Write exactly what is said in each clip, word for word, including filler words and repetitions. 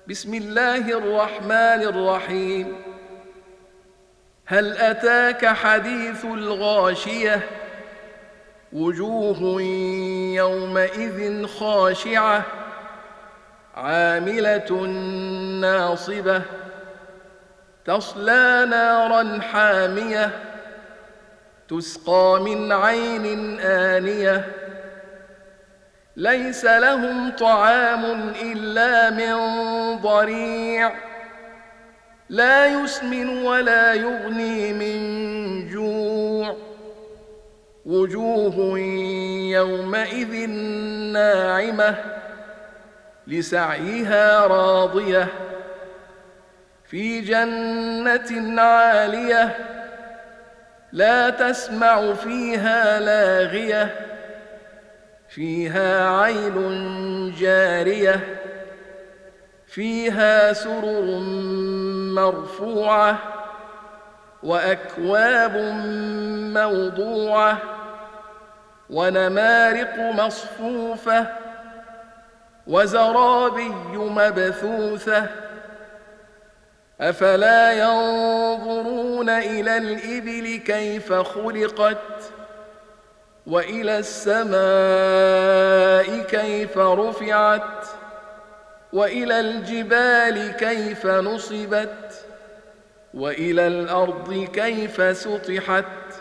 بسم الله الرحمن الرحيم. هل أتاك حديث الغاشية؟ وجوه يومئذ خاشعة عاملة ناصبة تصلى نارا حامية تسقى من عين آنية ليس لهم طعام إلا من ضريع لا يسمن ولا يغني من جوع وجوه يومئذ ناعمة لسعيها راضية في جنة عالية لا تسمع فيها لاغية فيها عين جارية فيها سرر مرفوعة وأكواب موضوعة ونمارق مصفوفة وزرابي مبثوثة أفلا ينظرون إلى الإبل كيف خلقت وإلى السماء كيف رفعت وإلى الجبال كيف نصبت وإلى الأرض كيف سطحت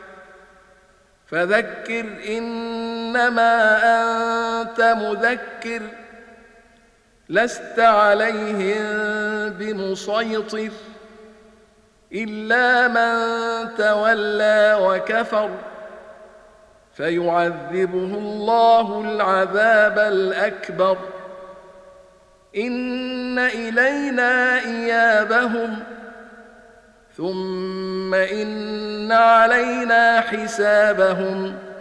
فذكر إنما أنت مذكر لست عليهم بمسيطر إلا من تولى وكفر فيعذبه الله العذاب الأكبر إن إلينا إيابهم ثم إن علينا حسابهم